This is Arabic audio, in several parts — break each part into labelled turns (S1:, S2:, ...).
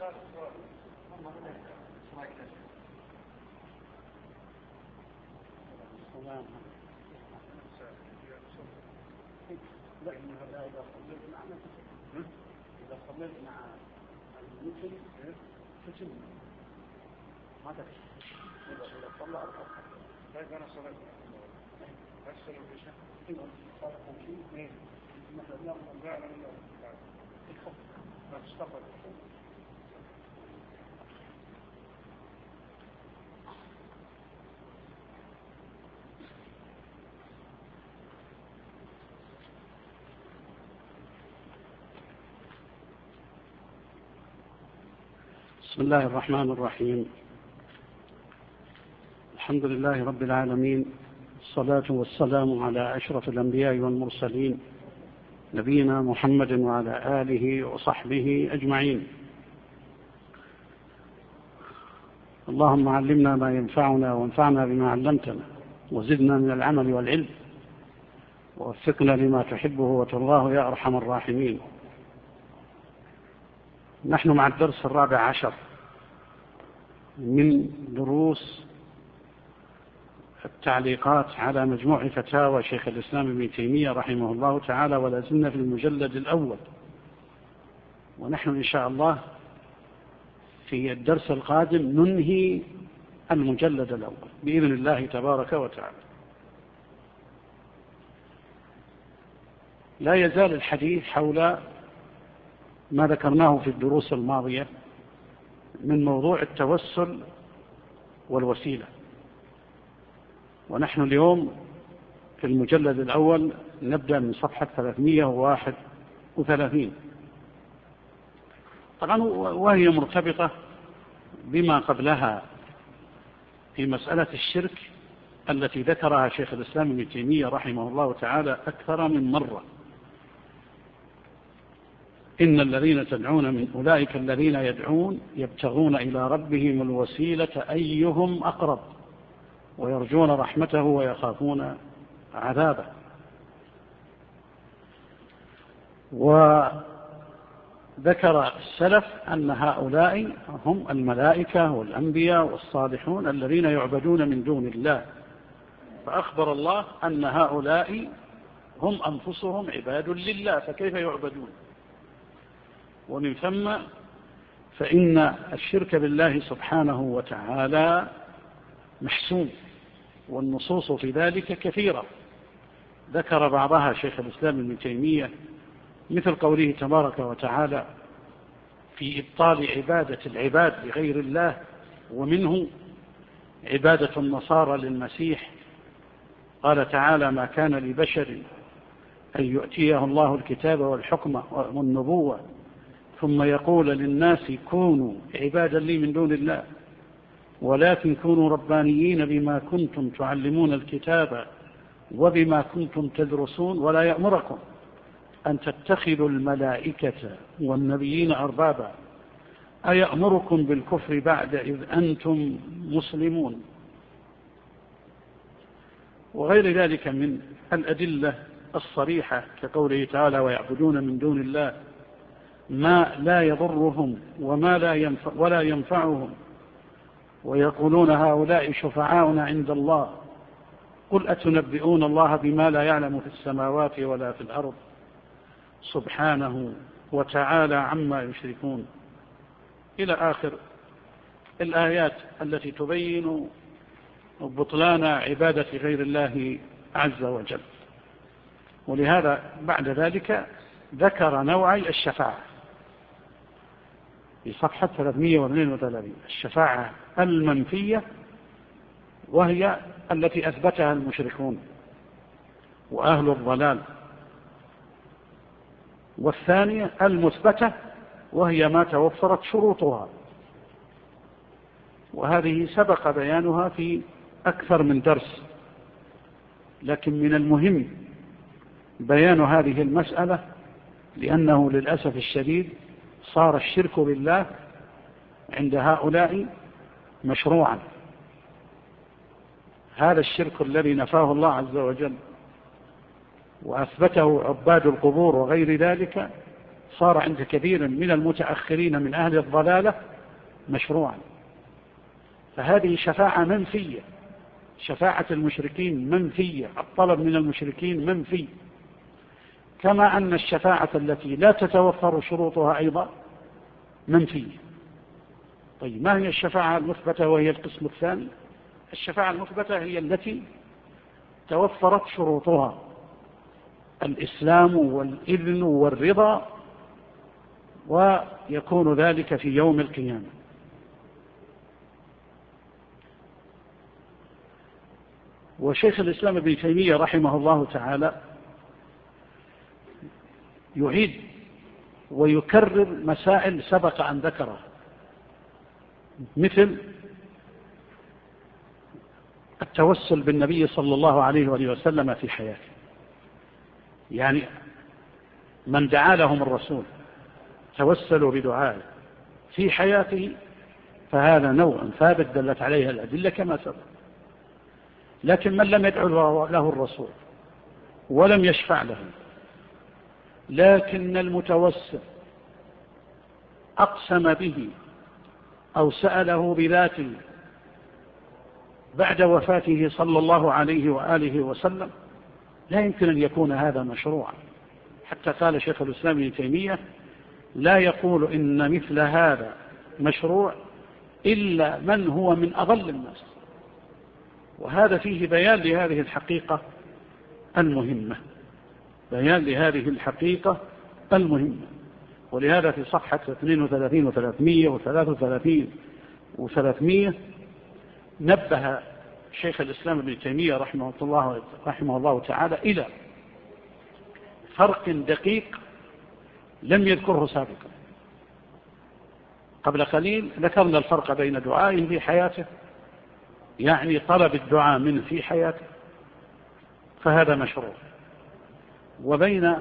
S1: إذا صليت مع المسلم تسلم ما تكفي. إذا صلى أربعة. طيب أنا صليت أكثر من شيء. إذا صلى شيء مثلا لا ما تستقبل.
S2: بسم الله الرحمن الرحيم. الحمد لله رب العالمين، الصلاة والسلام على أشرف الأنبياء والمرسلين نبينا محمد وعلى آله وصحبه أجمعين. اللهم علمنا ما ينفعنا وانفعنا بما علمتنا وزدنا من العمل والعلم ووفقنا لما تحبه وترضاه يا أرحم الراحمين. نحن مع الدرس 14 من دروس التعليقات على مجموع فتاوى شيخ الإسلام ابن تيمية رحمه الله تعالى، ولا زلنا في المجلد الأول، ونحن إن شاء الله في الدرس القادم ننهي المجلد الأول بإذن الله تبارك وتعالى. لا يزال الحديث حول ما ذكرناه في الدروس الماضية من موضوع التوسل والوسيلة، ونحن اليوم في المجلد الأول نبدأ من صفحة 331 طبعا، وهي مرتبطة بما قبلها في مسألة الشرك التي ذكرها شيخ الإسلام ابن تيمية رحمه الله تعالى أكثر من مرة. إن الذين تدعون من أولئك الذين يدعون يبتغون إلى ربهم الوسيلة أيهم أقرب ويرجون رحمته ويخافون عذابه. وذكر السلف أن هؤلاء هم الملائكة والأنبياء والصالحون الذين يعبدون من دون الله، فأخبر الله أن هؤلاء هم أنفسهم عباد لله، فكيف يعبدون؟ ومن ثم فإن الشرك بالله سبحانه وتعالى محسوم، والنصوص في ذلك كثيرة، ذكر بعضها شيخ الإسلام ابن تيمية مثل قوله تبارك وتعالى في إبطال عبادة العباد لغير الله، ومنه عبادة النصارى للمسيح. قال تعالى ما كان لبشر أن يؤتيه الله الكتاب والحكم والنبوة ثم يقول للناس كونوا عبادا لي من دون الله ولكن كونوا ربانيين بما كنتم تعلمون الكتاب وبما كنتم تدرسون ولا يأمركم أن تتخذوا الملائكة والنبيين أربابا أيأمركم بالكفر بعد إذ أنتم مسلمون، وغير ذلك من الأدلة الصريحة كقوله تعالى ويعبدون من دون الله ما لا يضرهم ولا ينفعهم ويقولون هؤلاء شفعاؤنا عند الله قل أتنبئون الله بما لا يعلم في السماوات ولا في الأرض سبحانه وتعالى عما يشركون، إلى آخر الآيات التي تبين بطلان عبادة غير الله عز وجل. ولهذا بعد ذلك ذكر نوعي الشفاعة في صفحة 332، الشفاعة المنفية وهي التي أثبتها المشركون وأهل الضلال، والثانية المثبتة وهي ما توفرت شروطها، وهذه سبق بيانها في أكثر من درس، لكن من المهم بيان هذه المسألة لأنه للأسف الشديد صار الشرك بالله عند هؤلاء مشروعا. هذا الشرك الذي نفاه الله عز وجل وأثبته عباد القبور وغير ذلك صار عند كثير من المتأخرين من أهل الضلالة مشروعا. فهذه شفاعة منفية، شفاعة المشركين منفية، الطلب من المشركين منفي، كما أن الشفاعة التي لا تتوفر شروطها أيضا منفية. طيب ما هي الشفاعة المثبتة وهي القسم الثاني؟ الشفاعة المثبتة هي التي توفرت شروطها: الإسلام والإذن والرضا، ويكون ذلك في يوم القيامة. وشيخ الإسلام ابن تيمية رحمه الله تعالى يعيد ويكرر مسائل سبق أن ذكرها، مثل التوسل بالنبي صلى الله عليه وآله وسلم في حياته، يعني من دعا لهم الرسول توسلوا بدعائه في حياته، فهذا نوع ثابت دلت عليه الأدلة كما سبق. لكن من لم يدعو له الرسول ولم يشفع له، لكن المتوسل أقسم به أو سأله بذاته بعد وفاته صلى الله عليه وآله وسلم، لا يمكن أن يكون هذا مشروعا. حتى قال شيخ الإسلام ابن تيمية: لا يقول إن مثل هذا مشروع إلا من هو من أضل الناس. وهذا فيه بيان لهذه الحقيقة المهمة، بيان لهذه الحقيقة المهمة. ولهذا في صفحة 32 و333 و300 نبه شيخ الإسلام ابن تيمية رحمه الله تعالى إلى فرق دقيق لم يذكره سابقا. قبل قليل ذكرنا الفرق بين دعائه في حياته، يعني طلب الدعاء منه في حياته، فهذا مشروع، وبين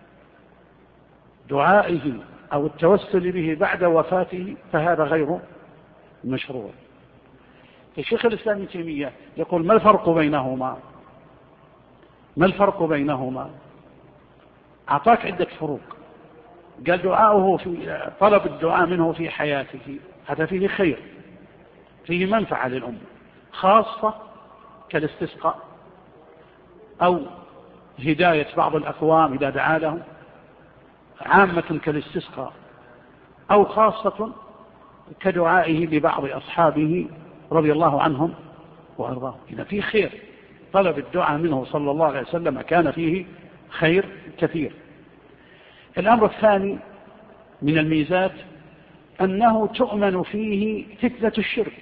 S2: دعائه أو التوسل به بعد وفاته، فهذا غير مشروع. الشيخ الإسلام ابن تيمية يقول: ما الفرق بينهما؟ ما الفرق بينهما؟ أعطاك عدة فروق. قال: دعاؤه في طلب الدعاء منه في حياته، هذا فيه خير، فيه منفعة للأمة، خاصة كالاستسقاء أو هداية بعض الأقوام إذا دعا لهم، عامة كالاستسقاء، أو خاصة كدعائه لبعض أصحابه رضي الله عنهم وأرضاهم. إذا فيه خير، طلب الدعاء منه صلى الله عليه وسلم كان فيه خير كثير. الأمر الثاني من الميزات أنه تؤمن فيه فتنة الشرك،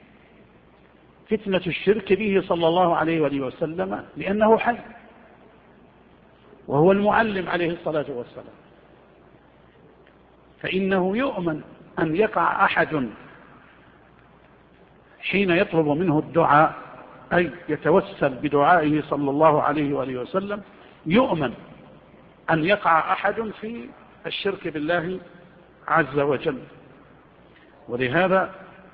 S2: فتنة الشرك به صلى الله عليه وآله وسلم، لأنه حي وهو المعلم عليه الصلاة والسلام. فإنه يؤمن أن يقع أحد حين يطلب منه الدعاء، أي يتوسل بدعائه صلى الله عليه وآله وسلم، يؤمن أن يقع أحد في الشرك بالله عز وجل. ولهذا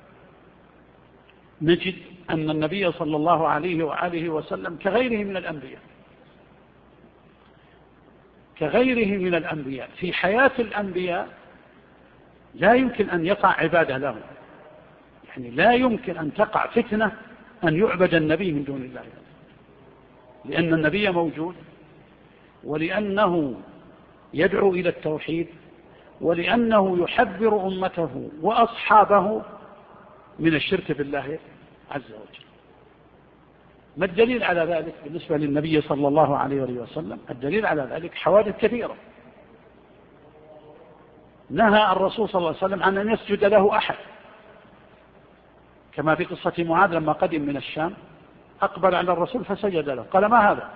S2: نجد أن النبي صلى الله عليه وآله وسلم كغيره من الأنبياء، كغيره من الأنبياء في حياة الأنبياء لا يمكن أن يقع عبادة لهم، يعني لا يمكن أن تقع فتنة أن يعبد النبي من دون الله، لأن النبي موجود، ولأنه يدعو إلى التوحيد، ولأنه يحذر أمته وأصحابه من الشرك بالله عز وجل. ما الدليل على ذلك بالنسبة للنبي صلى الله عليه وسلم؟ الدليل على ذلك حوادث كثيرة. نهى الرسول صلى الله عليه وسلم عن أن يسجد له أحد، كما في قصة معاذ لما قدم من الشام أقبل على الرسول فسجد له، قال: ما هذا؟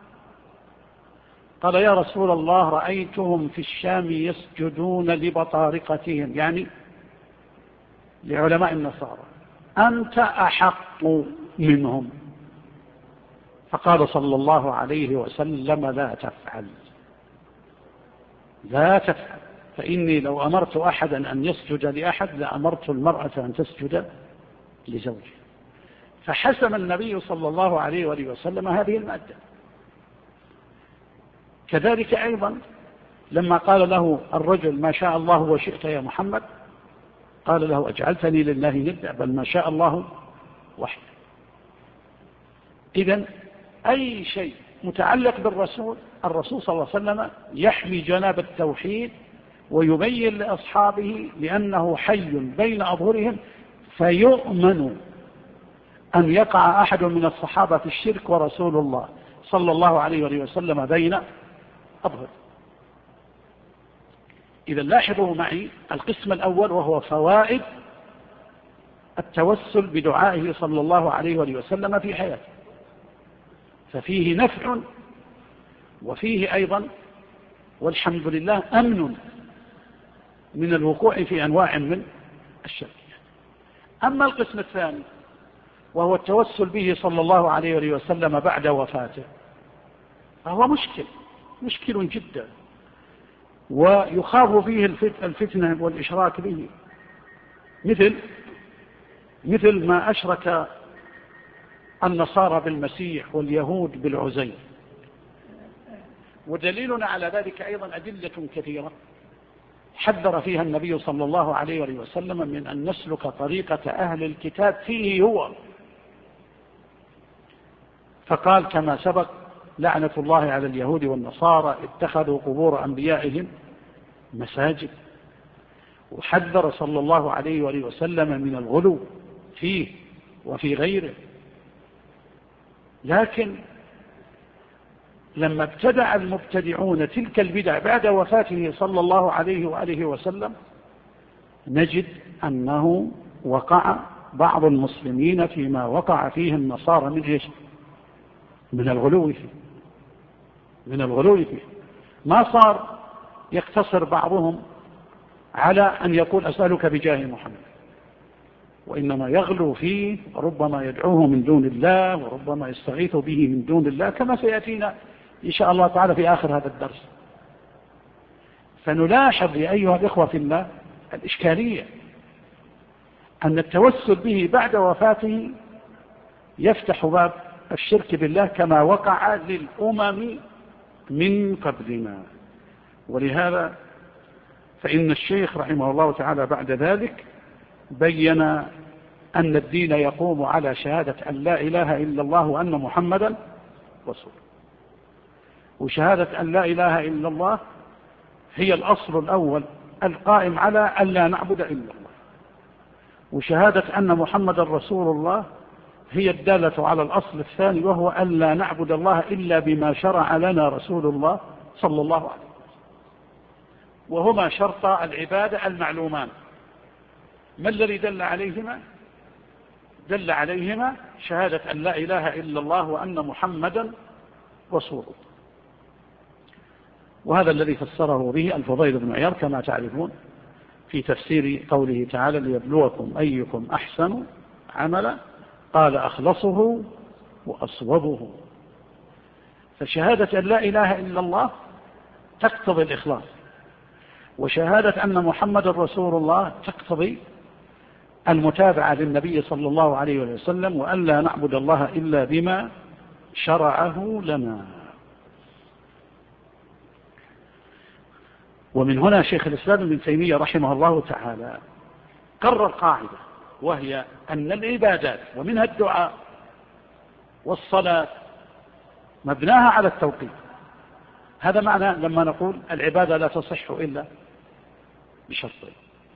S2: قال: يا رسول الله، رأيتهم في الشام يسجدون لبطارقتهم، يعني لعلماء النصارى، أنت أحق منهم. فقال صلى الله عليه وسلم: لا تفعل، لا تفعل، فإني لو أمرت أحدا أن يسجد لأحد لأمرت المرأة أن تسجد لزوجها. فحسم النبي صلى الله عليه وآله وسلم هذه المادة. كذلك أيضا لما قال له الرجل ما شاء الله وشئت يا محمد، قال له أجعلتني لله ندا، بل ما شاء الله وحده. إذن أي شيء متعلق بالرسول، الرسول صلى الله عليه وسلم يحمي جناب التوحيد ويبين لأصحابه لأنه حي بين أظهرهم، فيؤمن أن يقع أحد من الصحابة في الشرك ورسول الله صلى الله عليه وسلم بين أظهر. إذا لاحظوا معي القسم الأول، وهو فوائد التوسل بدعائه صلى الله عليه وسلم في حياته، ففيه نفع وفيه أيضا والحمد لله أمن من الوقوع في أنواع من الشرك. أما القسم الثاني وهو التوسل به صلى الله عليه وسلم بعد وفاته، فهو مشكل جدا، ويخاف فيه الفتنة والإشراك به، مثل ما أشرك النصارى بالمسيح واليهود بالعزير. ودليلنا على ذلك أيضا أدلة كثيرة حذر فيها النبي صلى الله عليه وسلم من أن نسلك طريقة أهل الكتاب فيه هو، فقال كما سبق: لعنة الله على اليهود والنصارى اتخذوا قبور أنبيائهم مساجد. وحذر صلى الله عليه وسلم من الغلو فيه وفي غيره. لكن لما ابتدع المبتدعون تلك البدع بعد وفاته صلى الله عليه وسلم، نجد أنه وقع بعض المسلمين فيما وقع فيه النصارى من إيش؟ من الغلو فيه. ما صار يقتصر بعضهم على أن يقول أسألك بجاه محمد، وإنما يغلو فيه، وربما يدعوه من دون الله، وربما يستغيث به من دون الله، كما سيأتينا إن شاء الله تعالى في آخر هذا الدرس. فنلاحظ يا أيها الإخوة في الله الإشكالية أن التوسل به بعد وفاته يفتح باب الشرك بالله كما وقع للأمم من قبلنا. ولهذا فإن الشيخ رحمه الله تعالى بعد ذلك بين أن الدين يقوم على شهادة أن لا إله إلا الله وأن محمدا رسول. وشهادة أن لا إله إلا الله هي الأصل الأول القائم على أن لا نعبد إلا الله، وشهادة أن محمدا رسول الله هي الدالة على الأصل الثاني، وهو أن لا نعبد الله إلا بما شرع لنا رسول الله صلى الله عليه وسلم، وهما شرطا العبادة المعلومان. ما الذي دل عليهما؟ دل عليهما شهادة أن لا إله إلا الله وأن محمدا رسول الله. وهذا الذي فسره به الفضيل بن عياض كما تعرفون في تفسير قوله تعالى: ليبلوكم أيكم أحسن عملا، قال أخلصه وأصوبه. فشهادة أن لا إله إلا الله تقتضي الإخلاص، وشهادة أن محمد رسول الله تقتضي المتابعة للنبي صلى الله عليه وسلم، وأن لا نعبد الله إلا بما شرعه لنا. ومن هنا شيخ الإسلام ابن تيمية رحمه الله تعالى قرر قاعدة، وهي أن العبادات ومنها الدعاء والصلاة مبناها على التوقيت. هذا معنى لما نقول العبادة لا تصح إلا بشرطين،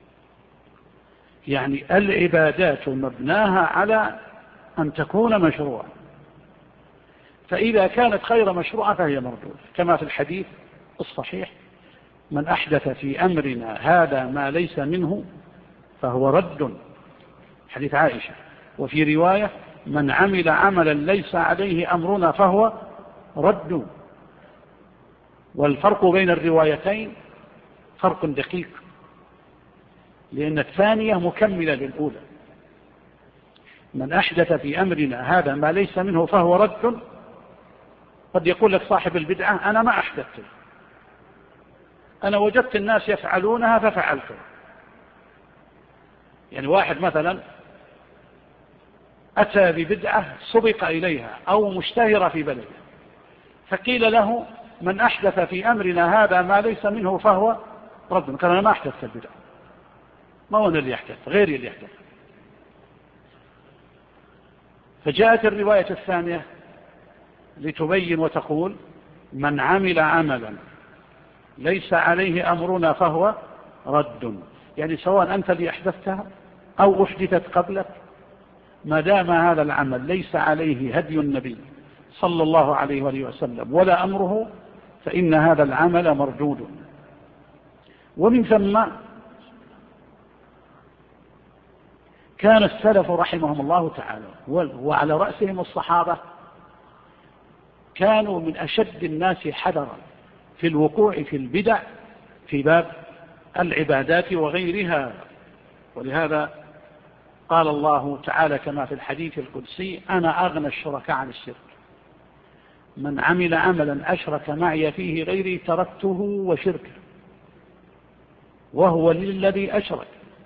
S2: يعني العبادات مبناها على أن تكون مشروعة، فإذا كانت غير مشروعة فهي مردودة، كما في الحديث الصحيح: من أحدث في أمرنا هذا ما ليس منه فهو رد، حديث عائشة. وفي رواية: من عمل عملا ليس عليه أمرنا فهو رد. والفرق بين الروايتين فرق دقيق، لأن الثانية مكملة للأولى. من أحدث في أمرنا هذا ما ليس منه فهو رد، قد يقول لك صاحب البدعة: أنا ما أحدثت، أنا وجدت الناس يفعلونها ففعلتها. يعني واحد مثلا أتى ببدعة سبق إليها أو مشتهرة في بلده، فقيل له: من أحدث في أمرنا هذا ما ليس منه فهو رد. قال أنا ما أحدث البدع، ما هو اللي يحدث، غيري اللي يحدث. فجاءت الرواية الثانية لتبين وتقول من عمل عملا ليس عليه أمرنا فهو رد، يعني سواء أنت اللي أحدثتها أو أحدثت قبلك، ما دام هذا العمل ليس عليه هدي النبي صلى الله عليه وآله وسلم ولا أمره فإن هذا العمل مردود. ومن ثم كان السلف رحمهم الله تعالى وعلى رأسهم الصحابة كانوا من أشد الناس حذرا في الوقوع في البدع في باب العبادات وغيرها. ولهذا قال الله تعالى كما في الحديث القدسي أنا أغنى الشركاء عن الشرك، من عمل عملا أشرك معي فيه غيري تركته وشركه وهو للذي أشرك.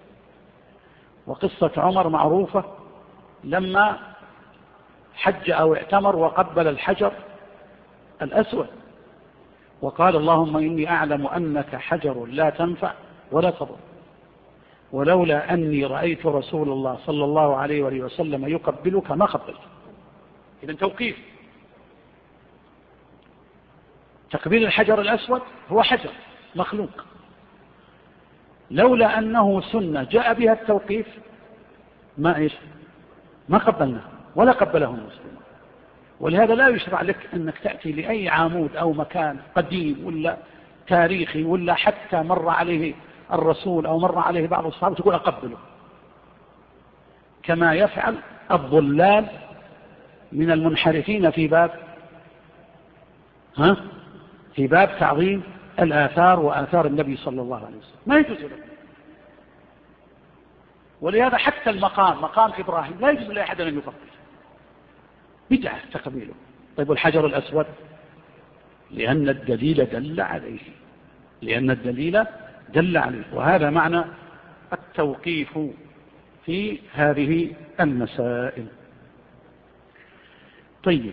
S2: وقصة عمر معروفة لما حج أو اعتمر وقبل الحجر الأسود وقال اللهم إني أعلم أنك حجر لا تنفع ولا تضر ولولا أني رأيت رسول الله صلى الله عليه وآله وسلم يقبلك ما قبلت. إذن توقيف. تقبيل الحجر الأسود هو حجر مخلوق، لولا أنه سنة جاء بها التوقيف ما قبلنا ولا قبله المسلمون. ولهذا لا يشرع لك أنك تأتي لأي عمود أو مكان قديم ولا تاريخي ولا حتى مر عليه الرسول أو مر عليه بعض الصحابة تقول أقبله، كما يفعل الضلال من المنحرفين في باب تعظيم الآثار وآثار النبي صلى الله عليه وسلم، ما يجوز له. ولهذا حتى مقام إبراهيم لا يجوز لأحد أن يقبل، بدعة تقبيله. طيب والحجر الأسود؟ لأن الدليل دل عليه، وهذا معنى التوقيف في هذه المسائل. طيب،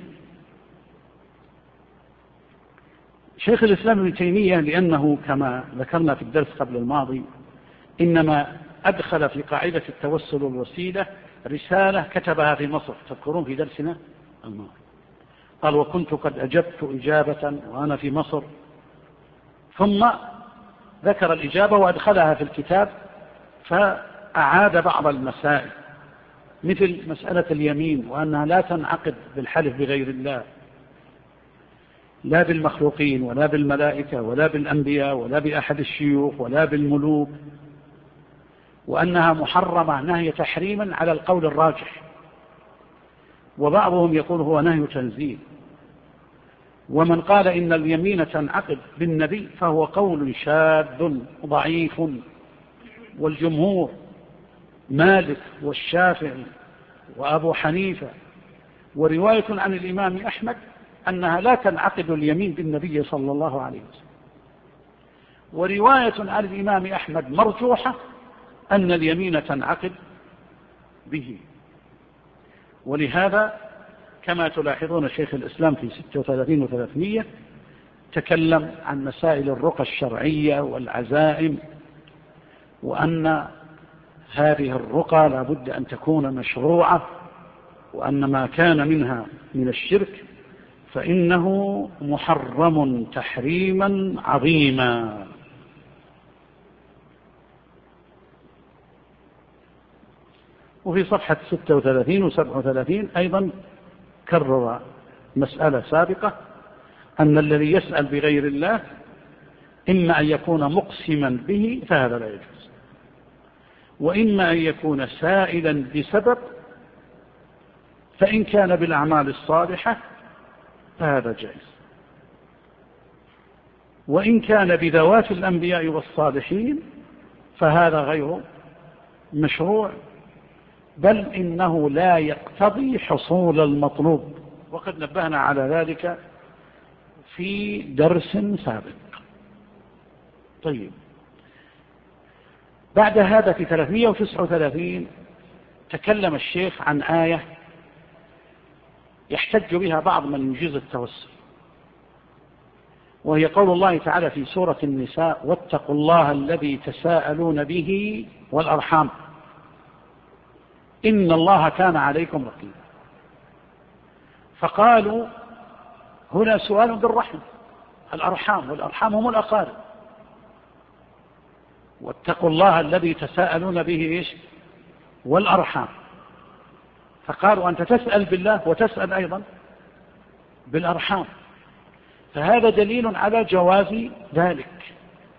S2: شيخ الإسلام ابن تيمية لأنه كما ذكرنا في الدرس قبل الماضي إنما أدخل في قاعدة التوسل والوسيلة رسالة كتبها في مصر، تذكرون في درسنا الماضي، قال وكنت قد أجبت إجابة وأنا في مصر، ثم ذكر الإجابة وأدخلها في الكتاب فأعاد بعض المسائل مثل مسألة اليمين وأنها لا تنعقد بالحلف بغير الله، لا بالمخلوقين ولا بالملائكة ولا بالأنبياء ولا بأحد الشيوخ ولا بالملوك، وأنها محرمة نهي تحريما على القول الراجح، وبعضهم يقول هو نهي تنزيل. ومن قال إن اليمين تنعقد بالنبي فهو قول شاذ ضعيف، والجمهور مالك والشافعي وأبو حنيفة ورواية عن الإمام أحمد أنها لا تنعقد اليمين بالنبي صلى الله عليه وسلم، ورواية عن الإمام أحمد مرجوحة أن اليمين تنعقد به. ولهذا كما تلاحظون شيخ الإسلام في 36 و300 تكلم عن مسائل الرقى الشرعية والعزائم، وأن هذه الرقى لا بد أن تكون مشروعة، وأن ما كان منها من الشرك فإنه محرم تحريما عظيما. وفي صفحة 36 و37 أيضا كرر مسألة سابقة أن الذي يسأل بغير الله إما أن يكون مقسما به فهذا لا يجوز، وإما أن يكون سائلا بسبب، فإن كان بالأعمال الصالحة فهذا جائز، وإن كان بذوات الأنبياء والصالحين فهذا غير مشروع، بل إنه لا يقتضي حصول المطلوب، وقد نبهنا على ذلك في درس سابق. طيب، بعد هذا في 339 تكلم الشيخ عن آية يحتج بها بعض من يجيز التوسل، وهي قول الله تعالى في سورة النساء: واتقوا الله الذي تساءلون به والأرحام إن الله كان عليكم رقيبا. فقالوا هنا سؤال بالرحم، الأرحام، والأرحام هم الأقارب. واتقوا الله الذي تساءلون به إيش؟ والأرحام. فقالوا أنت تسأل بالله وتسأل أيضا بالأرحام، فهذا دليل على جواز ذلك.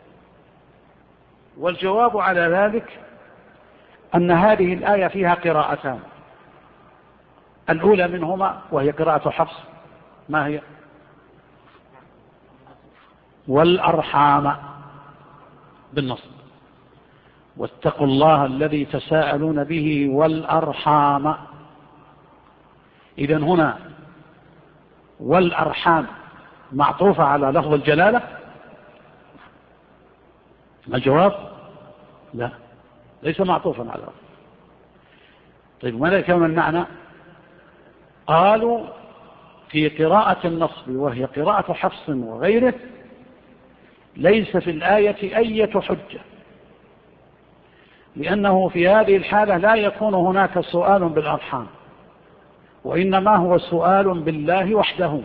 S2: والجواب على ذلك أن هذه الآية فيها قراءتان، الأولى منهما وهي قراءة حفص، ما هي؟ والأرحام بالنصب، واتقوا الله الذي تساءلون به والأرحام. إذن هنا والأرحام معطوفة على لفظ الجلالة. الجواب لا، ليس معطوفا على لفظ. طيب ماذا كان المعنى؟ قالوا في قراءة النصب وهي قراءة حفص وغيره ليس في الآية أي حجة، لأنه في هذه الحالة لا يكون هناك سؤال بالأرحام، وإنما هو سؤال بالله وحده.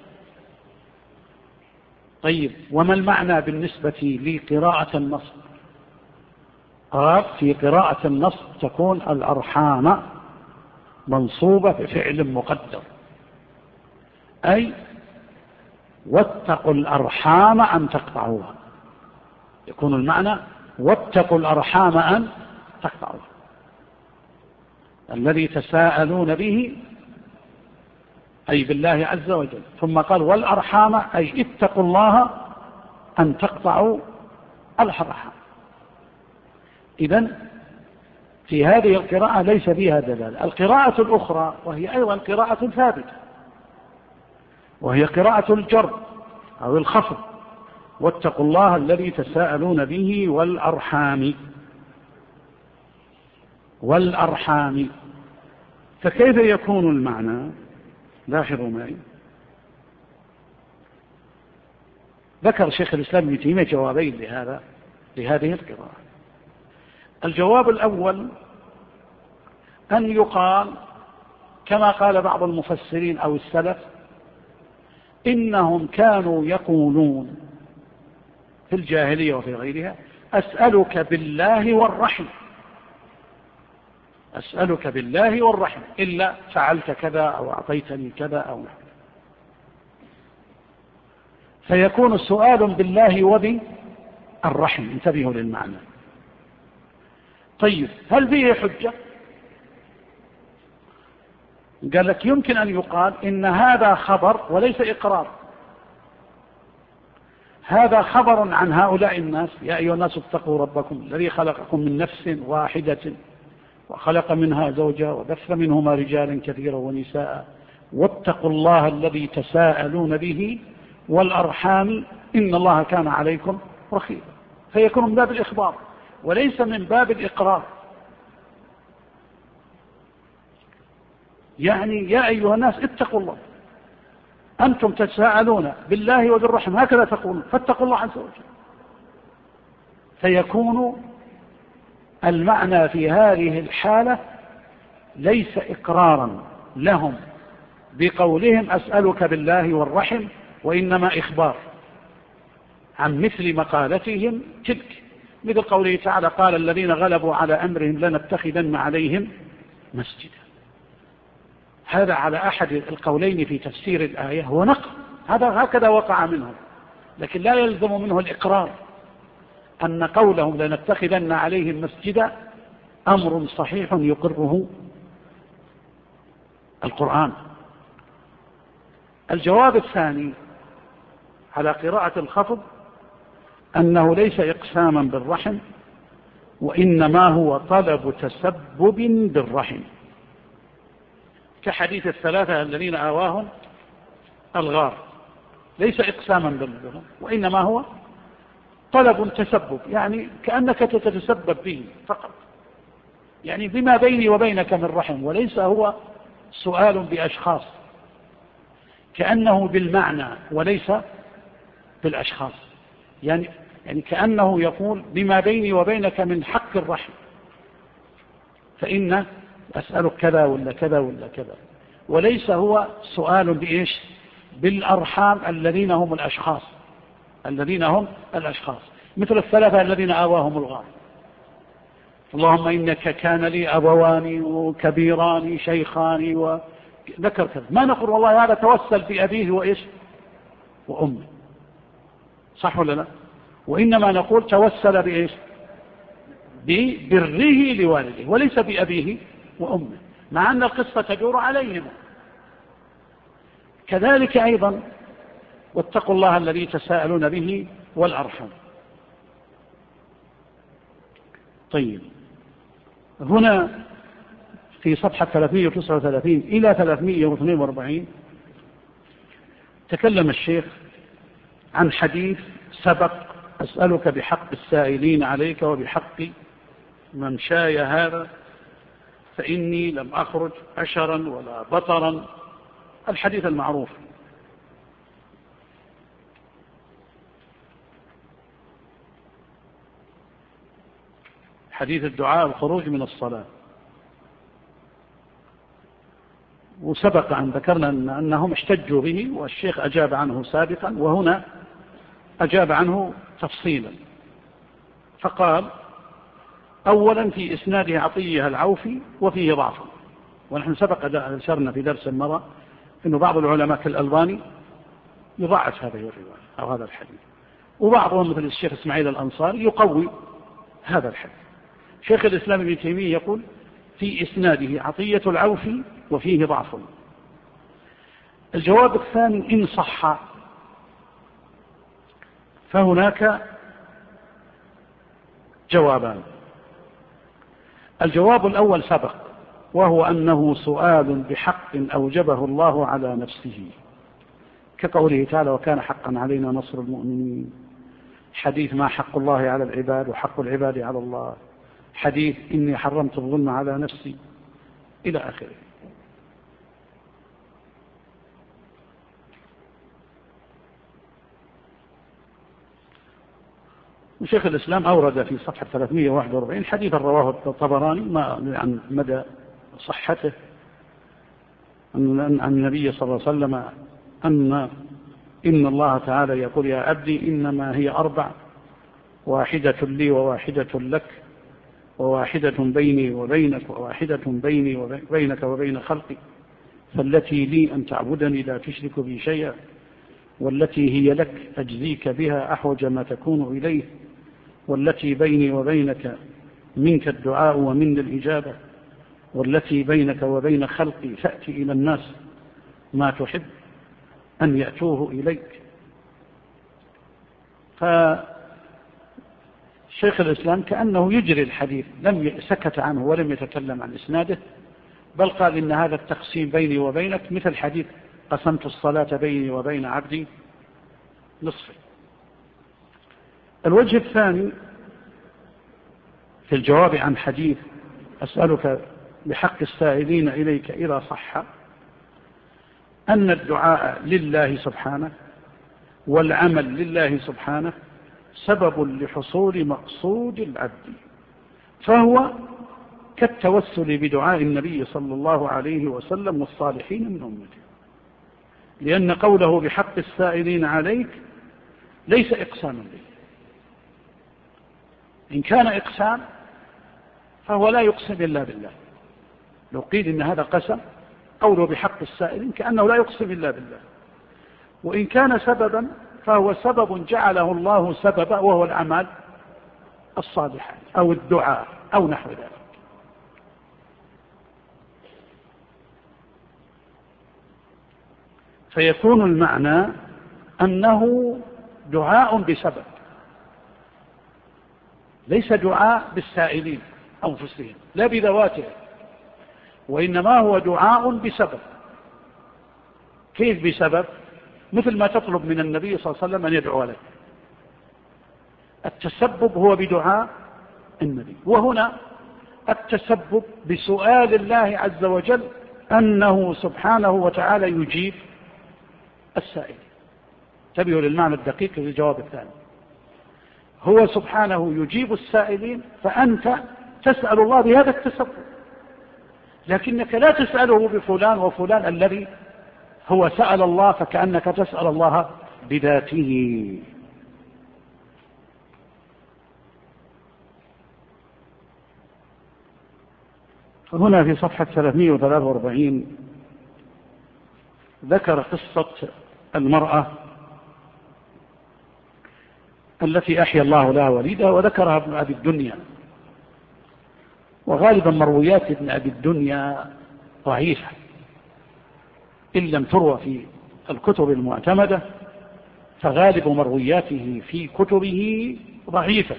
S2: طيب وما المعنى بالنسبة لقراءة النصب؟ قال في قراءة النصب تكون الأرحام منصوبة بفعل مقدر، أي واتقوا الأرحام أن تقطعوها، يكون المعنى واتقوا الأرحام أن تقطعوها، الذي تساءلون به أي بالله عز وجل. ثم قال والأرحام أي اتقوا الله أن تقطعوا الأرحام. إذن في هذه القراءة ليس فيها دلالة. القراءة الأخرى وهي أيضا قراءة ثابتة، وهي قراءة الجر أو الخفض: واتقوا الله الذي تساءلون به والأرحام. فكيف يكون المعنى؟ لاحظوا معي، ذكر شيخ الإسلام ابن تيمية جوابين لهذه القراءة. الجواب الأول أن يقال كما قال بعض المفسرين أو السلف: إنهم كانوا يقولون في الجاهلية وفي غيرها: أسألك بالله والرحم، أسألك بالله والرحم إلا فعلت كذا أو أعطيتني كذا أو نحن. فيكون السؤال بالله وبالرحم. انتبهوا للمعنى. طيب هل فيه حجة؟ قال لك يمكن أن يقال إن هذا خبر وليس إقرار. هذا خبر عن هؤلاء الناس: يا أيها الناس اتقوا ربكم الذي خلقكم من نفس واحدة وخلق منها زوجها وبث منهما رجالا كثيرا ونساء واتقوا الله الذي تساءلون به والأرحام إن الله كان عليكم رقيبا. فيكون من باب الإخبار وليس من باب الإقرار. يعني يا أيها الناس اتقوا الله، أنتم تتساءلون بالله وبالرحم، هكذا تقولون، فاتقوا الله عز وجل. فيكون المعنى في هذه الحالة ليس إقرارا لهم بقولهم أسألك بالله والرحم، وإنما إخبار عن مثل مقالتهم تلك، مثل قوله تعالى: قال الذين غلبوا على أمرهم لنتخذن عليهم مسجدا. هذا على أحد القولين في تفسير الآية هو نقل، هذا هكذا وقع منهم، لكن لا يلزم منه الإقرار أن قولهم لنتخذن عليهم مسجدا أمر صحيح يقره القرآن. الجواب الثاني على قراءة الخفض أنه ليس إقساما بالرحم، وإنما هو طلب تسبب بالرحم، كحديث الثلاثة الذين آواهم الغار، ليس إقساما بالرحم وإنما هو طلب تسبب، يعني كأنك تتسبب به فقط، يعني بما بيني وبينك من رحم، وليس هو سؤال بأشخاص، كأنه بالمعنى وليس بالأشخاص، يعني كأنه يقول بما بيني وبينك من حق الرحم، فإن أسألك كذا ولا كذا ولا كذا، وليس هو سؤال بإيش؟ بالأرحام الذين هم الأشخاص، مثل الثلاثة الذين آواهم الغار: اللهم إنك كان لي أبوان وكبيران شيخان وذكر كذا. ما نقول والله هذا توسل بأبيه وإيش وأمه، صح ولا لا؟ وإنما نقول توسل بإيش؟ ببره لوالده، وليس بأبيه وأمه، مع أن القصة تدور عليهما. كذلك أيضا واتقوا الله الذي تساءلون به والأرحام. طيب، هنا في صفحة 339 إلى 342 تكلم الشيخ عن حديث سبق: أسألك بحق السائلين عليك وبحق ممشاي هذا فإني لم أخرج أشرا ولا بطرا، الحديث المعروف. حديث الدعاء الخروج من الصلاة. وسبق أن ذكرنا أنهم احتجوا به والشيخ أجاب عنه سابقا، وهنا أجاب عنه تفصيلا، فقال: أولا في إسناده عطية العوفي وفيه ضعف، ونحن سبق أشرنا في درس مرة أنه بعض العلماء كالألباني يضعف هذه الرواية أو هذا الحديث، وبعضهم مثل الشيخ إسماعيل الأنصاري يقوي هذا الحديث. شيخ الإسلام ابن تيمية يقول: في إسناده عطية العوفي وفيه ضعف. الجواب الثاني: إن صح فهناك جوابان. الجواب الأول سبق، وهو أنه سؤال بحق أوجبه الله على نفسه، كقوله تعالى: وكان حقا علينا نصر المؤمنين. حديث: ما حق الله على العباد وحق العباد على الله. حديث: إني حرمت الظلم على نفسي، إلى آخره. وشيخ الإسلام أورد في صفحة 341 حديثا رواه الطبراني عن مدى صحته أن النبي صلى الله عليه وسلم إن الله تعالى يقول: يا عبدي إنما هي 4، واحدة لي وواحدة لك وواحدة بيني وبينك وواحدة بيني وبينك وبين خلقي، فالتي لي أن تعبدني لا تشرك بي شيئا، والتي هي لك أجزيك بها أحوج ما تكون إليه، والتي بيني وبينك منك الدعاء ومن الإجابة، والتي بينك وبين خلقي فأتي إلى الناس ما تحب أن يأتوه إليك. فشيخ الإسلام كأنه يجري الحديث، لم سكت عنه ولم يتكلم عن إسناده، بل قال: إن هذا التقسيم بيني وبينك مثل حديث: قسمت الصلاة بيني وبين عبدي نصف. الوجه الثاني في الجواب عن حديث أسألك بحق السائلين إليك إذا صح، أن الدعاء لله سبحانه والعمل لله سبحانه سبب لحصول مقصود العبد، فهو كالتوسل بدعاء النبي صلى الله عليه وسلم والصالحين من أمته، لأن قوله بحق السائلين عليك ليس إقساما به. إن كان إقسام فهو لا يقسم إلا بالله. لو قيل إن هذا قسم، قوله بحق السائلين كأنه لا يقسم إلا بالله. وإن كان سببا فهو سبب جعله الله سببا، وهو الأعمال الصالحة أو الدعاء أو نحو ذلك. فيكون المعنى أنه دعاء بسبب، ليس دعاء بالسائلين أنفسهم لا بذواتهم، وإنما هو دعاء بسبب. كيف بسبب؟ مثل ما تطلب من النبي صلى الله عليه وسلم أن يدعو لك، التسبب هو بدعاء النبي، وهنا التسبب بسؤال الله عز وجل أنه سبحانه وتعالى يجيب السائل. انتبهوا للمعنى الدقيق في الجواب الثاني. هو سبحانه يجيب السائلين، فأنت تسأل الله بهذا التسبب، لكنك لا تسأله بفلان وفلان الذي هو سأل الله، فكأنك تسأل الله بذاته. هنا في صفحة 343 ذكر قصة المرأة التي أحيا الله لها وليدها، وذكرها ابن أبي الدنيا. وغالبا مرويات ابن أبي الدنيا ضعيفة إن لم تروى في الكتب المعتمدة، فغالب مروياته في كتبه ضعيفة.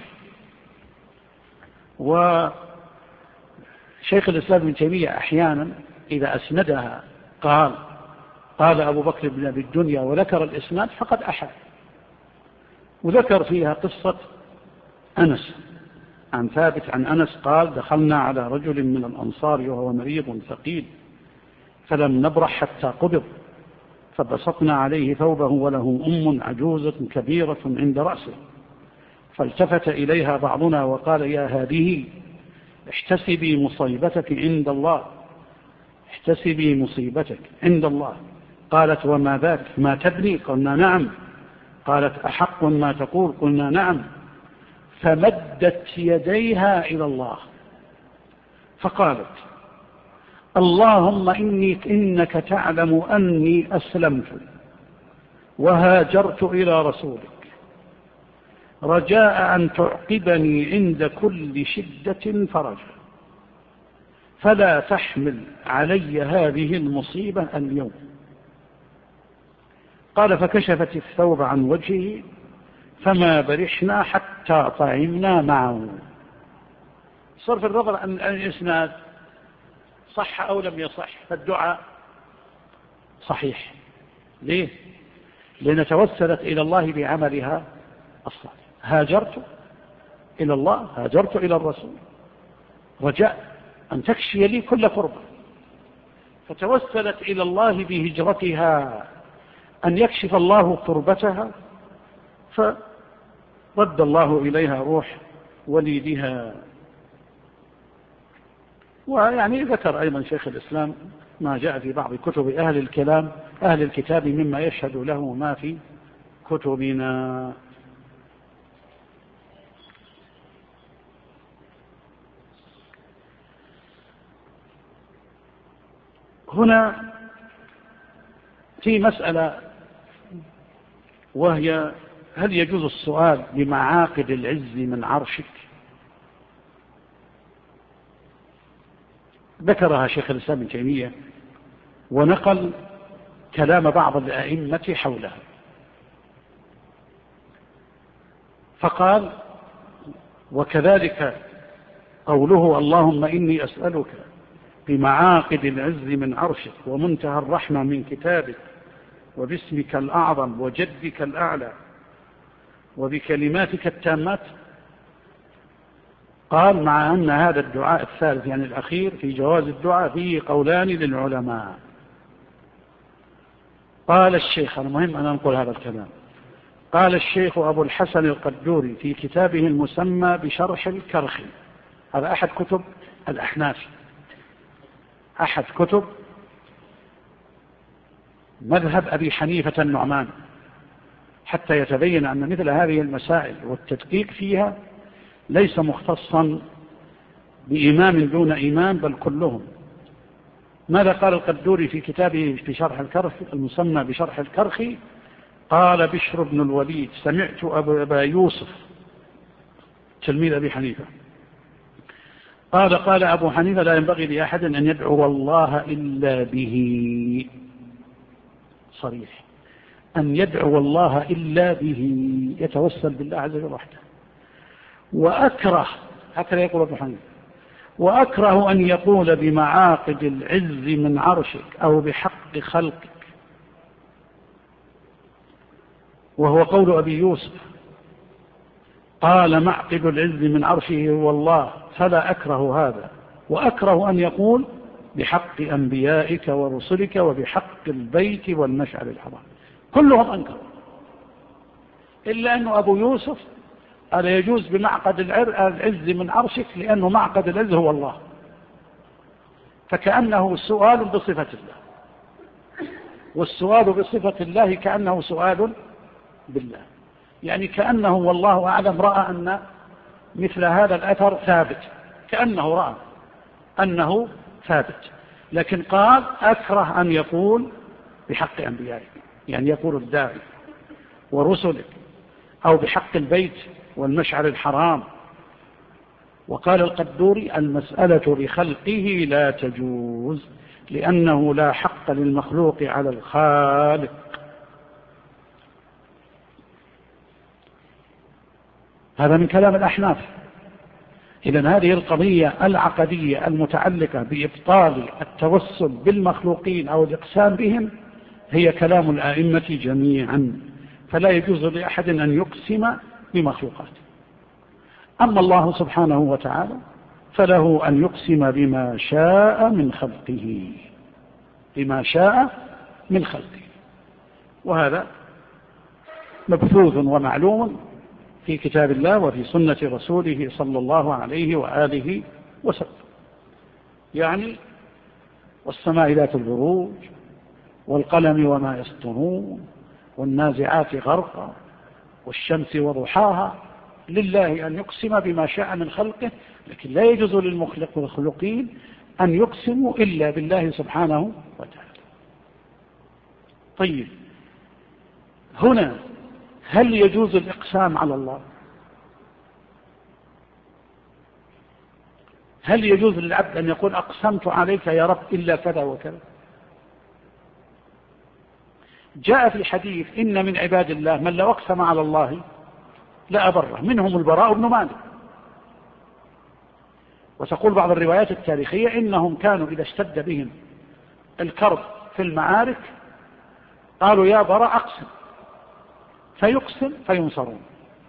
S2: وشيخ الإسلام ابن تيمية أحيانا إذا أسندها قال أبو بكر بن أبي الدنيا وذكر الإسناد فقد أحد. وذكر فيها قصة أنس عن ثابت عن أنس قال: دخلنا على رجل من الأنصار وهو مريض ثقيل، فلم نبرح حتى قبض، فبسطنا عليه ثوبه وله أم عجوزة كبيرة عند رأسه، فالتفت إليها بعضنا وقال: يا هذه احتسبي مصيبتك عند الله، احتسبي مصيبتك عند الله. قالت: وما ذاك؟ ما تبني؟ قلنا: نعم. قالت: أحق ما تقول؟ قلنا: نعم. فمدت يديها إلى الله فقالت: اللهم إنك تعلم أني أسلمت وهاجرت إلى رسولك، رجاء أن تعقبني عند كل شدة فرجا، فلا تحمل علي هذه المصيبة اليوم. قال: فكشفت الثوب عن وجهه فما برحنا حتى طعمنا معه. صرف النظر عن الإسناد صح أو لم يصح، فالدعاء صحيح. ليه؟ لأن توسلت إلى الله بعملها الصالح. هاجرت إلى الله، هاجرت إلى الرسول، رجاء أن تكشي لي كل كربة، فتوسلت إلى الله بهجرتها أن يكشف الله كربتها، فرد الله إليها روح وليدها. ويعني ذكر أيضا شيخ الإسلام ما جاء في بعض كتب أهل الكتاب مما يشهد له ما في كتبنا. هنا في مسألة، وهي: هل يجوز السؤال بمعاقد العز من عرشك؟ ذكرها شيخ الإسلام ابن تيمية، ونقل كلام بعض الأئمة حولها، فقال: وكذلك قوله: اللهم إني أسألك بمعاقد العز من عرشك ومنتهى الرحمة من كتابك وباسمك الأعظم وجدك الأعلى وبكلماتك التامات. قال: مع أن هذا الدعاء الثالث يعني الأخير في جواز الدعاء فيه قولان للعلماء. قال الشيخ، المهم أن أنقل هذا الكلام، قال الشيخ أبو الحسن القدوري في كتابه المسمى بشرح الكرخي، هذا أحد كتب الأحناف، أحد كتب مذهب أبي حنيفة النعمان، حتى يتبين أن مثل هذه المسائل والتدقيق فيها ليس مختصا بإمام دون إمام، بل كلهم. ماذا قال القدوري في كتابه في شرح الكرخي المسمى بشرح الكرخي؟ قال: بشر بن الوليد سمعت أبا يوسف تلميذ أبي حنيفة قال أبو حنيفة: لا ينبغي لأحد أن يدعو الله إلا به. صريح، أن يدعو الله إلا به، يتوسل بالله عز وجل وحده. وأكره، هكذا يقول أبو حنيفة، وأكره أن يقول بمعاقد العز من عرشك أو بحق خلقك، وهو قول أبي يوسف. قال: معقد العز من عرشه هو الله، فلا أكره هذا. وأكره أن يقول بحق أنبيائك ورسلك وبحق البيت والمشعر الحرام. كلهم أنكروا، إلا أنه أبو يوسف ألا يجوز بمعقد العز من عرشك، لأنه معقد العز هو الله، فكأنه سؤال بصفة الله، والسؤال بصفة الله كأنه سؤال بالله، يعني كأنه والله أعلم رأى أن مثل هذا الأثر ثابت، كأنه رأى أنه ثابت، لكن قال أكره أن يقول بحق أنبيائك، يعني يقول الداعي ورسلك، أو بحق البيت والمشعر الحرام. وقال القدوري المسألة لخلقه لا تجوز، لأنه لا حق للمخلوق على الخالق. هذا من كلام الأحناف. إذن هذه القضية العقدية المتعلقة بإبطال التوسل بالمخلوقين أو الإقسام بهم هي كلام الآئمة جميعا، فلا يجوز لأحد أن يقسم بمخلوقاته. أما الله سبحانه وتعالى فله أن يقسم بما شاء من خلقه، بما شاء من خلقه، وهذا مبثوث ومعلوم في كتاب الله وفي سنة رسوله صلى الله عليه وآله وسلم. يعني والسماء ذات البروج والقلم وما يسطرون والنازعات غرقا والشمس وضحاها، لله أن يقسم بما شاء من خلقه، لكن لا يجوز للمخلوقين أن يقسموا إلا بالله سبحانه وتعالى. طيب، هنا هل يجوز الإقسام على الله؟ هل يجوز للعبد أن يقول أقسمت عليك يا رب إلا كذا وكذا؟ جاء في الحديث إن من عباد الله من لو أقسم على الله لا أبره، منهم البراء بن مالك. وتقول بعض الروايات التاريخية إنهم كانوا إذا اشتد بهم الكرب في المعارك قالوا يا براء أقسم، فيقسم فينصرون.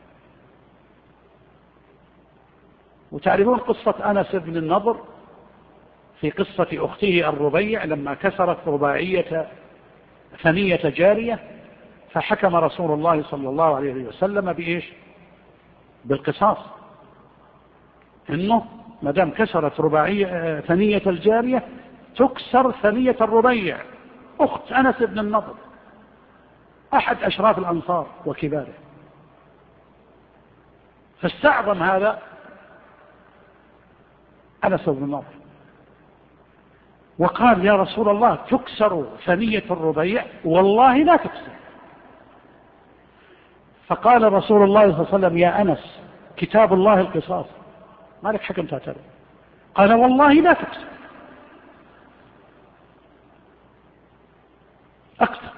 S2: وتعرفون قصة أنس بن النضر في قصة أخته الربيع لما كسرت رباعية ثنية جارية، فحكم رسول الله صلى الله عليه وسلم بإيش؟ بالقصاص، إنه مدام كسرت ثنية الجارية تكسر ثنية الربيع أخت أنس بن النضر أحد أشراف الأنصار وكباره. فاستعظم هذا أنس بن النضر وقال يا رسول الله تكسر ثنية الربيع والله لا تكسر. فقال رسول الله صلى الله عليه وسلم يا أنس كتاب الله القصاص، ما لك حكم تعترض. قال والله لا تكسر أكثر،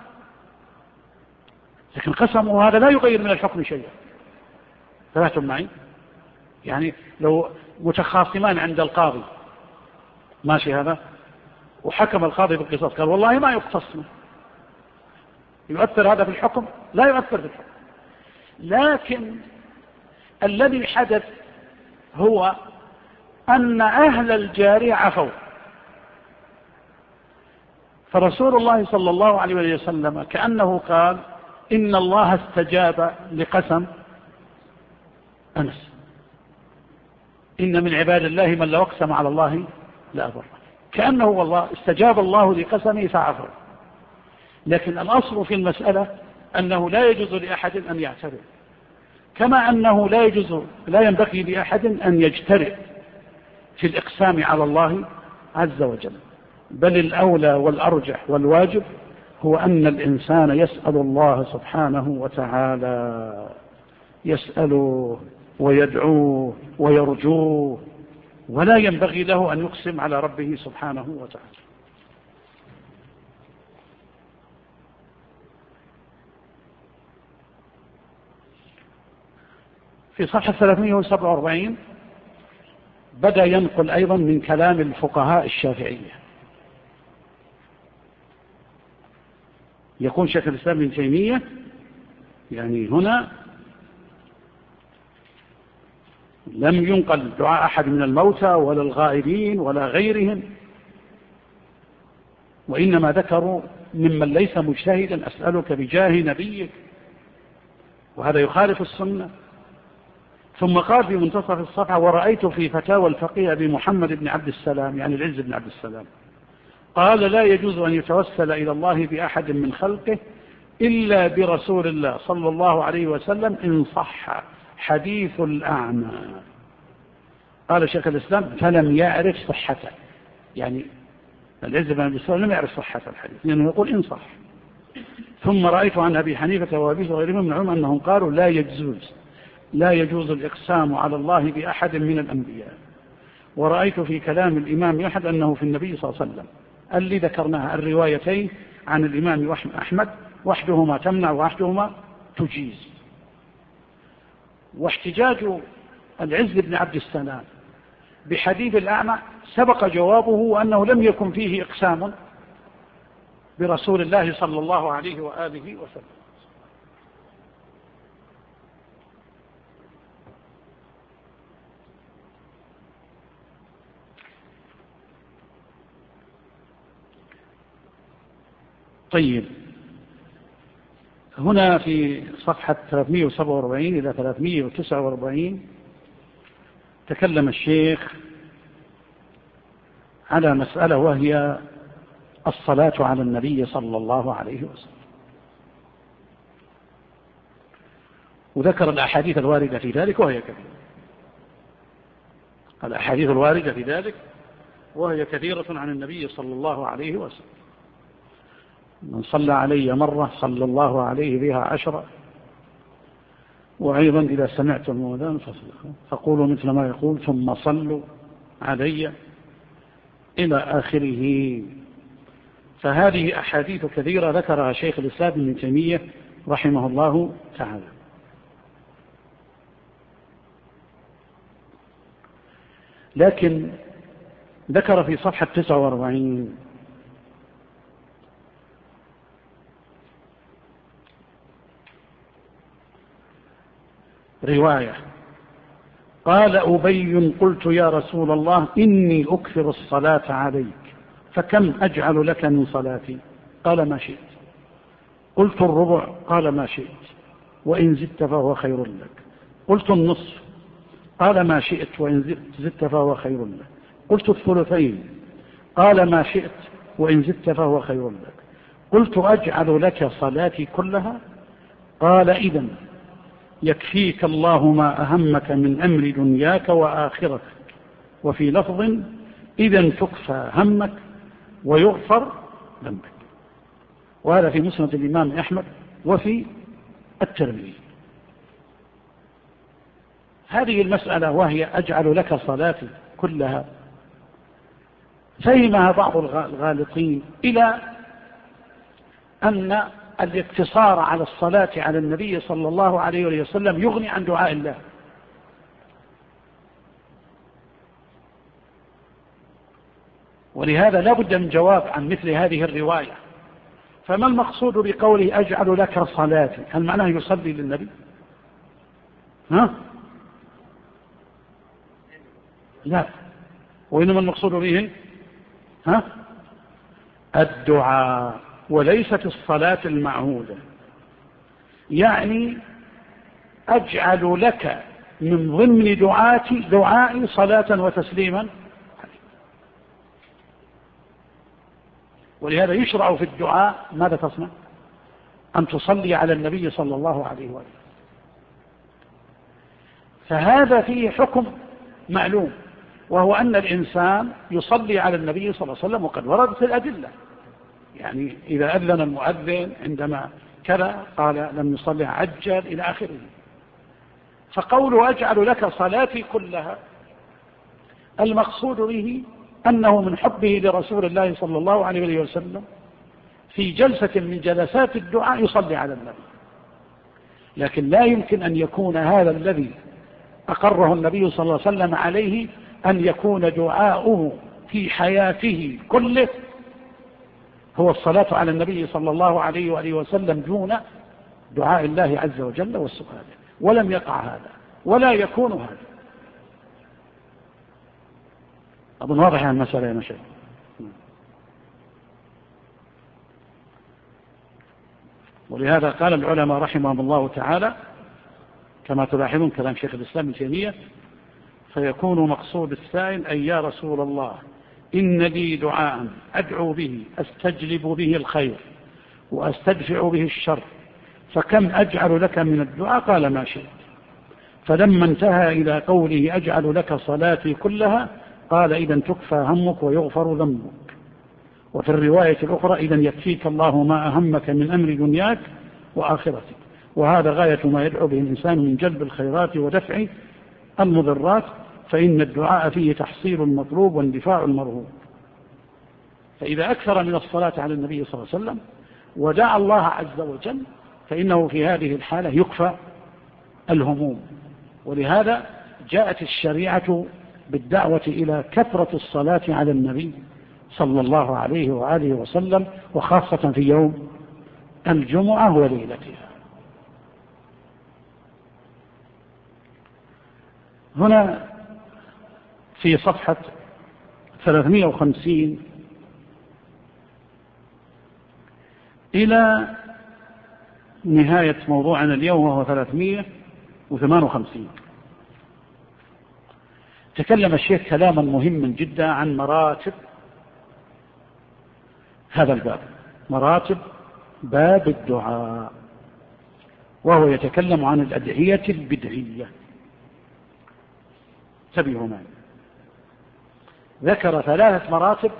S2: لكن قسموا هذا لا يغير من الحكم شيئا. فهمتم معي؟ يعني لو متخاصمان عند القاضي ماشي هذا، وحكم القاضي بالقصاص قال والله ما يقتصنا، يؤثر هذا في الحكم؟ لا يؤثر في الحكم. لكن الذي حدث هو أن أهل الجارية عفوا، فرسول الله صلى الله عليه وسلم كأنه قال إن الله استجاب لقسم أنس، إن من عباد الله من لو أقسم على الله لا أبره، كأنه والله استجاب الله لقسمه فعفوا. لكن الأصل في المسألة أنه لا يجوز لأحد أن يعترض، كما أنه لا ينبغي لأحد أن يجترئ في الإقسام على الله عز وجل، بل الأولى والأرجح والواجب هو أن الإنسان يسأل الله سبحانه وتعالى، يسأله ويدعوه ويرجوه، ولا ينبغي له أن يقسم على ربه سبحانه وتعالى. في صفحة 347 بدأ ينقل أيضا من كلام الفقهاء الشافعية. يقول شيخ الإسلام ابن تيمية يعني هنا لم ينقل دعاء أحد من الموتى ولا الغائبين ولا غيرهم، وإنما ذكروا ممن ليس مجتهدا أسألك بجاه نبيك وهذا يخالف السنة. ثم قال في منتصف الصفحة: ورأيت في فتاوى الفقيه أبي محمد بن عبد السلام، يعني العز بن عبد السلام، قال: لا يجوز أن يتوسل إلى الله بأحد من خلقه إلا برسول الله صلى الله عليه وسلم إن صح حديث الأعمى. قال شيخ الإسلام: فلم يعرف صحته، يعني العز بن عبد السلام لم يعرف صحة الحديث لأنه يقول إن صح. ثم رأيت عن أبي حنيفة وأبي وغيرهم من العلماء أنهم قالوا: لا يجوز الإقسام على الله بأحد من الأنبياء. ورأيت في كلام الإمام أحمد أنه في النبي صلى الله عليه وسلم اللي ذكرناها الروايتين عن الإمام أحمد، وحدهما تمنع وحدهما تجيز. واحتجاج العز بن عبد السلام بحديث الأعمى سبق جوابه أنه لم يكن فيه إقسام برسول الله صلى الله عليه وآله وسلم. طيب، هنا في صفحة 347 إلى 349 تكلم الشيخ على مسألة، وهي الصلاة على النبي صلى الله عليه وسلم، وذكر الأحاديث الواردة في ذلك وهي كثيرة. الأحاديث الواردة في ذلك وهي كثيرة عن النبي صلى الله عليه وسلم: من صلى علي مرة صلى الله عليه بها 10. وأيضا إذا سمعتم المؤذن فقولوا مثل ما يقول ثم صلوا علي إلى آخره. فهذه أحاديث كثيرة ذكرها شيخ الإسلام ابن تيمية رحمه الله تعالى. لكن ذكر في صفحة 49 رواية: قال أبي: قلت يا رسول الله إني أكثر الصلاة عليك، فكم أجعل لك من صلاتي؟ قال: ما شئت. قلت: الربع؟ قال: ما شئت، وإن زدت فهو خير لك. قلت: النصف؟ قال: ما شئت، وإن زدت فهو خير لك. قلت: الثلثين؟ قال: ما شئت، وإن زدت فهو خير لك. قلت: أجعل لك صلاتي كلها؟ قال: إذن يكفيك الله ما أهمك من أمر دنياك وآخرتك. وفي لفظ: إذن تكفى همك ويغفر ذنبك. وهذا في مسند الإمام أحمد وفي الترمذي. هذه المسألة وهي أجعل لك صلاتي كلها فهمها بعض الغالطين إلى أن الاقتصار على الصلاة على النبي صلى الله عليه وسلم يغني عن دعاء الله. ولهذا لا بد من جواب عن مثل هذه الرواية. فما المقصود بقوله أجعل لك صلاتي؟ هل معناه يصلي للنبي؟ لا، وإنما المقصود به الدعاء وليست الصلاة المعهودة. يعني أجعل لك من ضمن دعائي صلاة وتسليما. ولهذا يشرع في الدعاء ماذا تصنع؟ أن تصلي على النبي صلى الله عليه وسلم. فهذا فيه حكم معلوم، وهو أن الإنسان يصلي على النبي صلى الله عليه وسلم، وقد وردت الأدلة. يعني إذا أذن المؤذن عندما كذا قال لم يصلي عجل إلى آخره. فقول أجعل لك صلاتي كلها المقصود به أنه من حبه لرسول الله صلى الله عليه وسلم في جلسة من جلسات الدعاء يصلي على النبي. لكن لا يمكن أن يكون هذا الذي أقره النبي صلى الله عليه وسلم عليه أن يكون دعاؤه في حياته كله هو الصلاة على النبي صلى الله عليه وآله وسلم دون دعاء الله عز وجل والسؤال. ولم يقع هذا ولا يكون هذا. أظن واضح عن المسألة يا مشايخ. ولهذا قال العلماء رحمهم الله تعالى كما تلاحظون كلام شيخ الإسلام ابن تيمية، فيكون مقصود السائل أي يا رسول الله إن لي دعاء أدعو به أستجلب به الخير وأستدفع به الشر، فكم أجعل لك من الدعاء؟ قال ما شئت. فلما انتهى إلى قوله أجعل لك صلاتي كلها قال إذن تكفى همك ويغفر ذنبك. وفي الرواية الأخرى إذن يكفيك الله ما أهمك من أمر دنياك وآخرتك. وهذا غاية ما يدعو به الإنسان من جلب الخيرات ودفع المضرات، فإن الدعاء فيه تحصيل المطلوب واندفاع المرهوب. فإذا أكثر من الصلاة على النبي صلى الله عليه وسلم ودعا الله عز وجل فإنه في هذه الحالة يكفى الهموم. ولهذا جاءت الشريعة بالدعوة إلى كثرة الصلاة على النبي صلى الله عليه وآله وسلم، وخاصة في يوم الجمعة وليلتها. هنا في صفحة 350 إلى نهاية موضوعنا اليوم وهو 358 تكلم الشيخ كلاما مهما جدا عن مراتب هذا الباب، مراتب باب الدعاء، وهو يتكلم عن الأدعية البدعية. انتبهوا معي، ذكر 3 مراتب،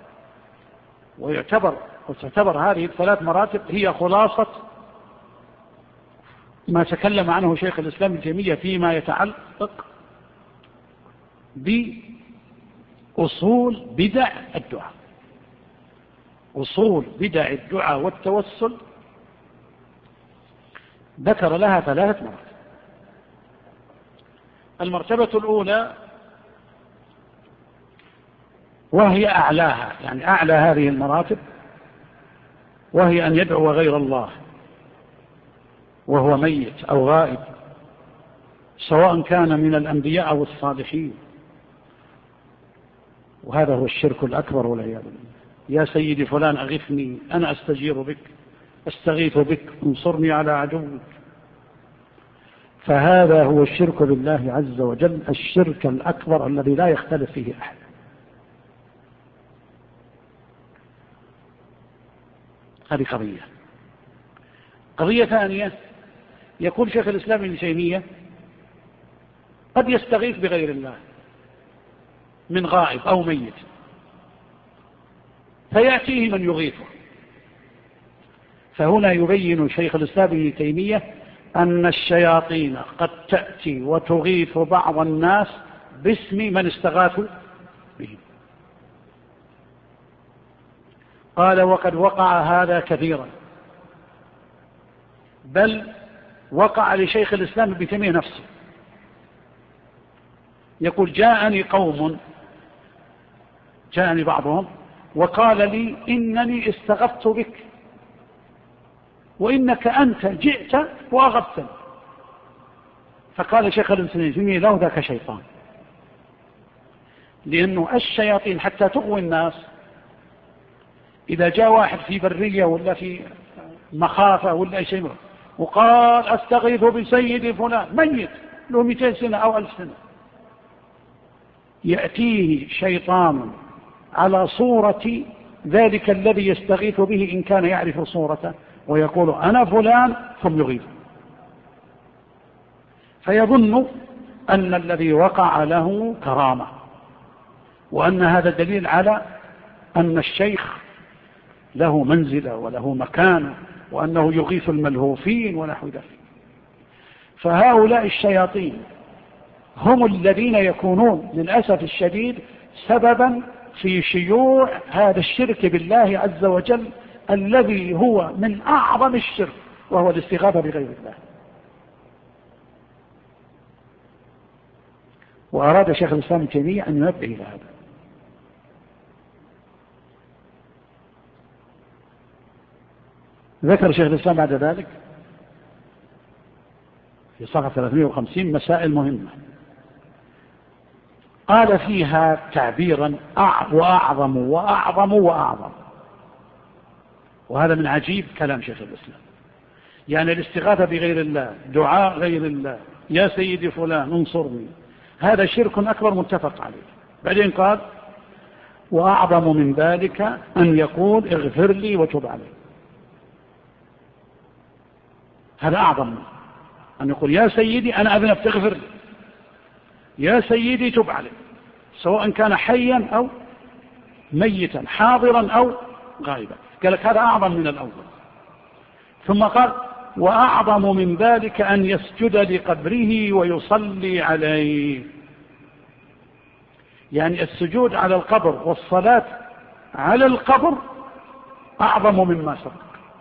S2: وتعتبر هذه ال3 مراتب هي خلاصة ما تكلم عنه شيخ الإسلام ابن تيمية فيما يتعلق بأصول بدع الدعاء، أصول بدع الدعاء والتوسل. ذكر لها 3 مراتب. المرتبة الأولى وهي أعلاها، يعني أعلى هذه المراتب، وهي أن يدعو غير الله وهو ميت أو غائب، سواء كان من الأنبياء أو الصالحين، وهذا هو الشرك الأكبر والعياذ بالله. يا سيدي فلان أغثني، أنا أستجير بك، أستغيث بك، انصرني على عدوك. فهذا هو الشرك بالله عز وجل، الشرك الأكبر الذي لا يختلف فيه أحد. هذه قضية ثانية، يقول شيخ الإسلام ابن تيمية قد يستغيث بغير الله من غائب أو ميت فيأتيه من يغيثه. فهنا يبين شيخ الإسلام ابن تيمية أن الشياطين قد تأتي وتغيث بعض الناس باسم من استغاثوا به. قال وقد وقع هذا كثيرا، بل وقع لشيخ الإسلام ابن تيمية نفسه. يقول جاءني بعضهم وقال لي إنني استغثت بك وإنك أنت جئت وأغثتني. فقال شيخ الإسلام ابن تيمية له ذاك شيطان، لأنه الشياطين حتى تغوي الناس إذا جاء واحد في برية ولا في مخافة ولا أي شيء وقال أستغيث بسيدي فلان ميت له 200 سنة أو 1000 سنة، يأتيه شيطان على صورة ذلك الذي يستغيث به إن كان يعرف صورته، ويقول أنا فلان، ثم يغيث، فيظن أن الذي وقع له كرامة، وأن هذا دليل على أن الشيخ له منزلة وله مكانة، وأنه يغيث الملهوفين ونحو ذلك. فهؤلاء الشياطين هم الذين يكونون للأسف الشديد سببا في شيوع هذا الشرك بالله عز وجل الذي هو من أعظم الشرك، وهو الاستغاثة بغير الله. وأراد شيخ الإسلام ابن تيمية أن ينبه إلى هذا. ذكر شيخ الإسلام بعد ذلك في صفحة 350 مسائل مهمة قال فيها تعبيرا وأعظم وأعظم وأعظم، وهذا من عجيب كلام شيخ الإسلام. يعني الاستغاثة بغير الله، دعاء غير الله، يا سيدي فلان انصرني، هذا شرك أكبر متفق عليه. بعدين قال وأعظم من ذلك أن يقول اغفر لي وتب علي، هذا أعظم أن يقول يا سيدي أنا أذنب تغفر لي، يا سيدي تب علي، سواء كان حيا أو ميتا، حاضرا أو غائبا. قال لك هذا أعظم من الأول. ثم قال وأعظم من ذلك أن يسجد لقبره ويصلي عليه، يعني السجود على القبر والصلاة على القبر أعظم مما سبق.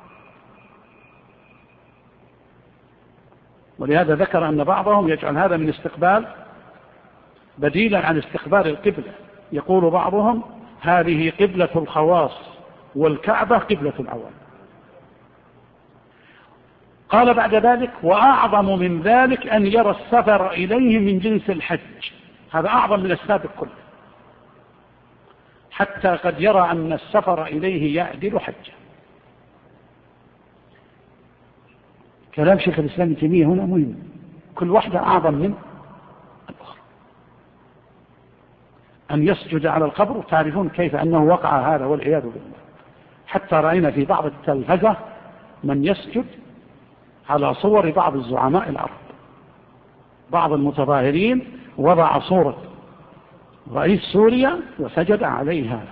S2: ولهذا ذكر أن بعضهم يجعل هذا من استقبال بديلا عن استقبال القبلة. يقول بعضهم هذه قبلة الخواص والكعبة قبلة العوام. قال بعد ذلك وأعظم من ذلك أن يرى السفر إليه من جنس الحج، هذا أعظم من السابق كله، حتى قد يرى أن السفر إليه يعدل حجه. كلام شيخ الإسلام ابن تيمية هنا مهم، كل واحدة أعظم من الأخرى. أن يسجد على القبر، تعرفون كيف أنه وقع هذا والعياذ بالله، حتى رأينا في بعض التلفزة من يسجد على صور بعض الزعماء العرب. بعض المتظاهرين وضع صورة رئيس سوريا وسجد عليها.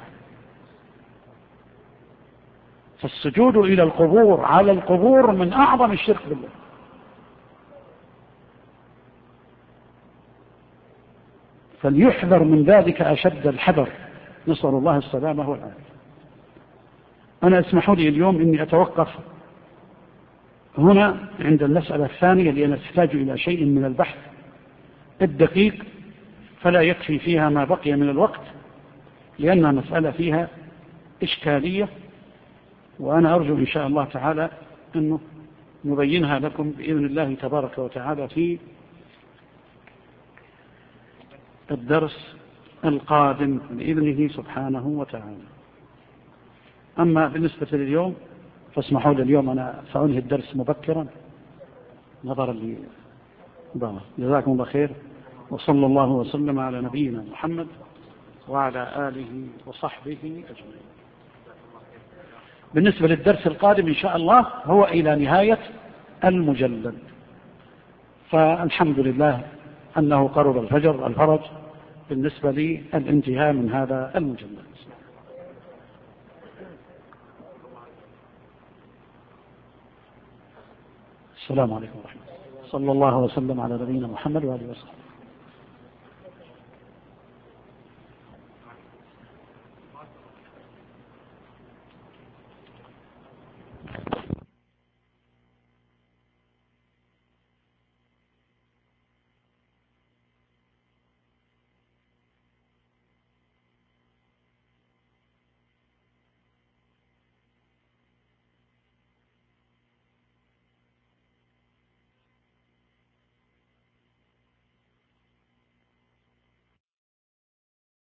S2: فالسجود إلى القبور على القبور من أعظم الشرك بالله. فليحذر من ذلك أشد الحذر، نسأل الله السلامة والعافية. أنا اسمحوا لي اليوم إني أتوقف هنا عند المسألة الثانية، لأن تحتاج إلى شيء من البحث الدقيق، فلا يكفي فيها ما بقي من الوقت، لأن مسألة فيها إشكالية، وأنا أرجو إن شاء الله تعالى أنه نبينها لكم بإذن الله تبارك وتعالى في الدرس القادم بإذنه سبحانه وتعالى. أما بالنسبة لليوم فاسمحوا لي، اليوم أنا سأنهي الدرس مبكرا نظرا لضغط. جزاكم الله خير، وصلى الله وسلم على نبينا محمد وعلى آله وصحبه أجمعين. بالنسبة للدرس القادم إن شاء الله هو إلى نهاية المجلد، فالحمد لله أنه قرب الفرج بالنسبة للانتهاء من هذا المجلد. السلام عليكم ورحمة الله. صلى الله وسلم على نبينا محمد وآله وصحبه.